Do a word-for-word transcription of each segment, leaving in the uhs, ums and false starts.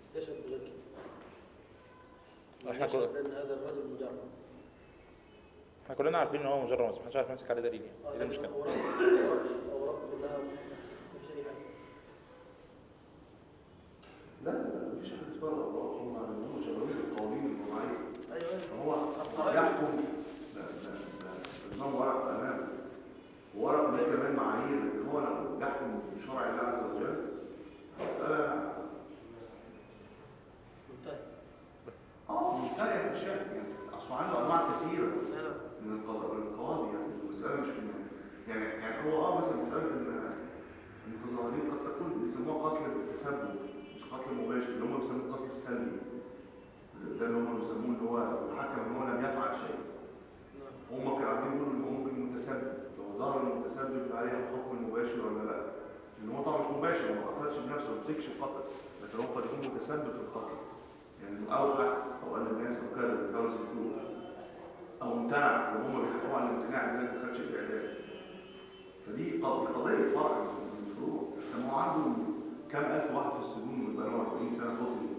يشهد بغير كده. احنا كل... لأن هذا الرجل مجرد. احنا كلنا عارفين ان هو مجرد، بس محدش عارف يمسك عليه دليل يعني. اه دي المشكله. اوراق كلها مفيش اي حاجه. لا لا مفيش حاجه اسمها اوراق، هم هم شغالين بالقوانين الوضعيه. ايوه ايوه هو يحكم. لا لا لا نظام ورق امامه، ورق ليه كمان معايير ان هو لو يحكم بشرع الله عز وجل مساله منتهي. اه منتهيه في اشياء يعني، اصل عنده انواع كثيره من القضاء القواضي يعني. المساله مش يعني يعني هو اه مثلا مساله ان المتظاهرين قد تكون بيسموها قتل التسبب مش قتل مباشر، اللي هم بيسموه القتل السلبي. ده اللي هم بيسموه اللي هو الحكم ان هو لم يفعل شيء. هم كانوا عايزين يقولوا ان هو ممكن متسبب، لو ظهر المتسبب عليه الحكم المباشر ولا لا. ان هو طبعا مش مباشر، هو ما قتلش بنفسه، ما مسكش القتل، لكن هو قد يكون متسبب في القتل. يعني او حق او قال للناس او كذا جوز الفلوس او امتنع، وهم بيحكموا على الامتناع زي ما خدش الاعدام. فدي قضيه فرع من الفروع. كان هو عنده كام الف واحد في السجون من بقاله أربعين سنه قتلوا،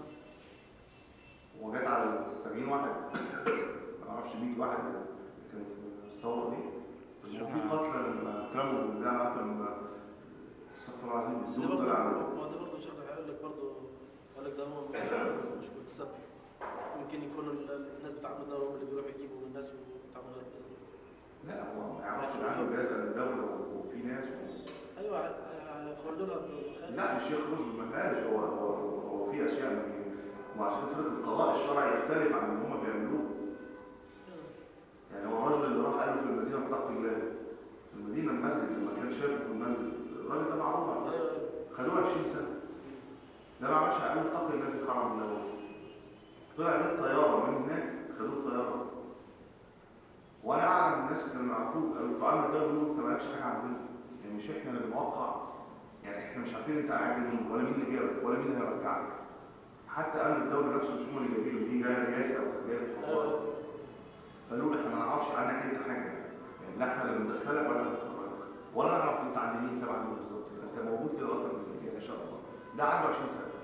وجات على سبعين واحد ما اعرفش مية واحد كانوا في الثوره دي. وفي قتلى لما كانوا بالله قتل استغفر الله العظيم السجون طلع على هو ده برضه شرح. هيقول لك برضه قال لك ده هو مش متسبب، ممكن يكون الناس بتعمل ده هم اللي بيروحوا يجيبوا من الناس وبتعمل غير باذن. لا هو ما يعرفش عنه جاز الدوله وفي ناس و... ايوه هيخرجوا لها بالخارج. لا مش يخرج بالمخارج، هو هو هو في اشياء وعشان كده القضاء الشرعي يختلف عن اللي هم بيعملوه. يعني هو الراجل اللي راح قال في المدينه اتق الله، في المدينه المسجد لما كان شايفه في المسجد، الراجل ده معروف عنه خدوه عشرين سنه. ده ما عملش قال اتق الله في الحرم الله، طلع بيه الطياره من هناك خدوه الطياره. وانا اعلم الناس اللي كانوا يعرفوه قالوا طعام الدوله بيقولوا انت مالكش حاجه عندنا، يعني مش احنا اللي بنوقع، يعني احنا مش عارفين انت قاعد مين ولا مين اللي جابك ولا مين اللي هيرجعك. حتى امن الدوله نفسه مش هم اللي جايبينه، دي جايه رئاسه او جايه الحكومه. قالوا له احنا ما نعرفش عنك انت حاجه، يعني لا احنا اللي بندخلك ولا اللي بنخرجك ولا نعرف انت عند مين تبع مين بالظبط، انت موجود كده اكتر من كده ان شاء الله. ده عنده عشرين سنه.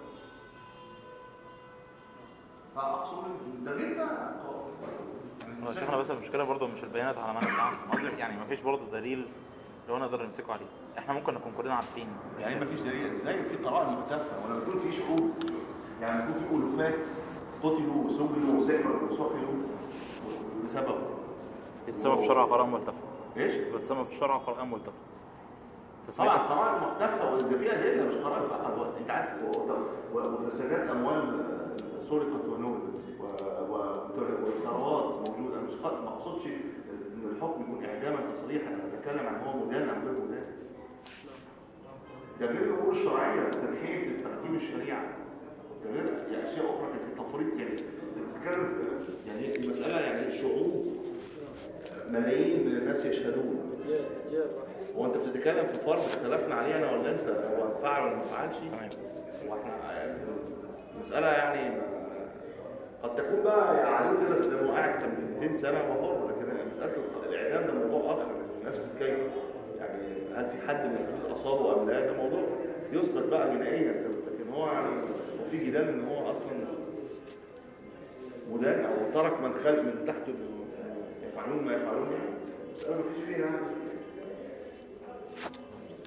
فاقصد ده غير بقى هو شيخنا بس المشكله برضه مش البيانات على معنى العام، يعني ما فيش برضه دليل لو نقدر نمسكه عليه. احنا ممكن نكون كلنا عارفين يعني ما فيش دليل ازاي في قرائن مختلفه، ولا بيكون في شعوب يعني يكون في الوفات قتلوا وسجنوا وسحروا وسحلوا بسبب بتسمى في الشرع قرائن ملتفه. ايش؟ بتسمى في الشرع قرائن ملتفه. طبعا قرائن مختلفه وده فيها ادله مش قرائن فقط. انت عايز وفسادات اموال سرقت ونهبت وثروات موجوده، مش ما اقصدش ان الحكم يكون اعداما تصريحا، انا بتكلم عن هو مدان ام غير مدان. ده غير الامور الشرعيه، تنحيه ترتيب الشريعه، ده غير اشياء اخرى كانت التفريط. يعني بتتكلم يعني المساله يعني شعوب ملايين من الناس يشهدون، هو انت بتتكلم في فرض اختلفنا عليه انا ولا انت، هو فعل ولا ما فعلش. واحنا المساله يعني قد تكون بقى يعادوا كده زي ما قاعد كان مئتين سنه وحر، لكن مساله الاعدام ده موضوع اخر. الناس بتتكلم يعني هل في حد من الحدود اصابه ام لا، ده موضوع يثبت بقى جنائيا، لكن هو يعني وفي جدال ان هو اصلا مدان او ترك من خلق من تحته يفعلون ما يفعلون، يعني مساله ما فيش فيها